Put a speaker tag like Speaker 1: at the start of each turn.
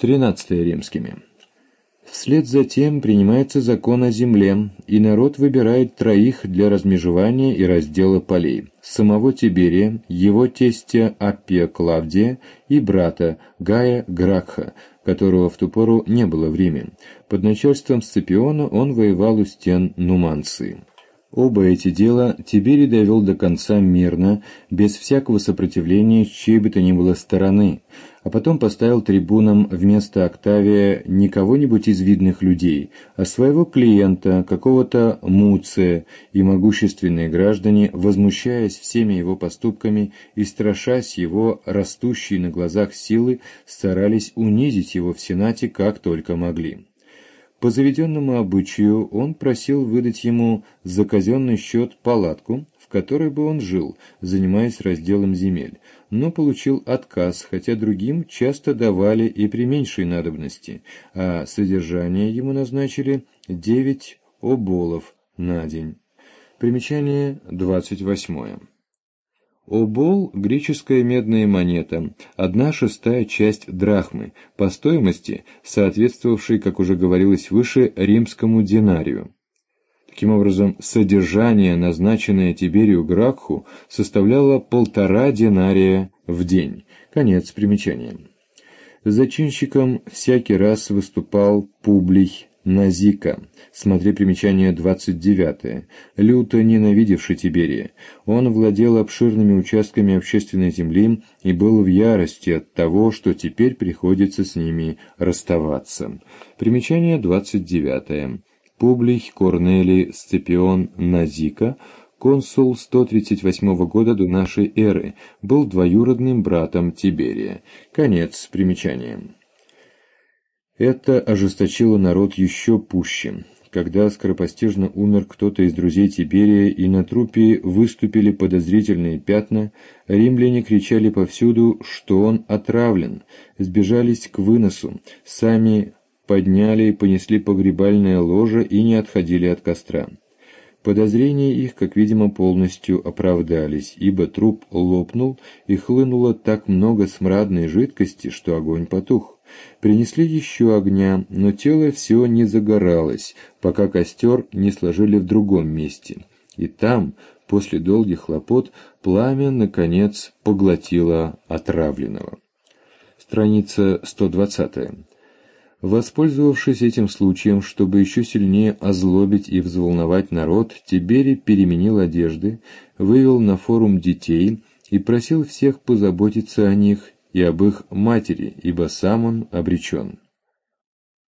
Speaker 1: 13 римскими. Вслед за тем принимается закон о земле, и народ выбирает 3 для размежевания и раздела полей: самого Тиберия, его тестя Аппия Клавдия и брата Гая Гракха, которого в ту пору не было в Риме. Под начальством Сципиона он воевал у стен Нуманции. Оба эти дела Тиберий довел до конца мирно, без всякого сопротивления с чьей бы то ни было стороны, а потом поставил трибуном вместо Октавия не кого-нибудь из видных людей, а своего клиента, какого-то Муция, и могущественные граждане, возмущаясь всеми его поступками и страшась его растущей на глазах силы, старались унизить его в Сенате как только могли. По заведенному обычаю он просил выдать ему за казенный счет палатку, в которой бы он жил, занимаясь разделом земель, но получил отказ, хотя другим часто давали и при меньшей надобности, а содержание ему назначили 9 оболов на день. Примечание 28. Обол – греческая медная монета, 1/6 часть драхмы, по стоимости соответствовавшей, как уже говорилось выше, римскому динарию. Таким образом, содержание, назначенное Тиберию Гракху, составляло 1,5 динария в день. Конец примечания. Зачинщиком всякий раз выступал Публий Назика, смотри примечание 29, люто ненавидевший Тиберия. Он владел обширными участками общественной земли и был в ярости от того, что теперь приходится с ними расставаться. Примечание 29. Публий Корнелий Сципион Назика, консул 138 года до нашей эры, был двоюродным братом Тиберия. Конец примечания. Это ожесточило народ еще пуще. Когда скоропостижно умер кто-то из друзей Тиберия и на трупе выступили подозрительные пятна, римляне кричали повсюду, что он отравлен, сбежались к выносу, сами подняли и понесли погребальное ложе и не отходили от костра. Подозрения их, как видимо, полностью оправдались, ибо труп лопнул и хлынуло так много смрадной жидкости, что огонь потух. Принесли еще огня, но тело все не загоралось, пока костер не сложили в другом месте. И там, после долгих хлопот, пламя, наконец, поглотило отравленного. Страница 120. Воспользовавшись этим случаем, чтобы еще сильнее озлобить и взволновать народ, Тиберий переменил одежды, вывел на форум детей и просил всех позаботиться о них и об их матери, ибо сам он обречен.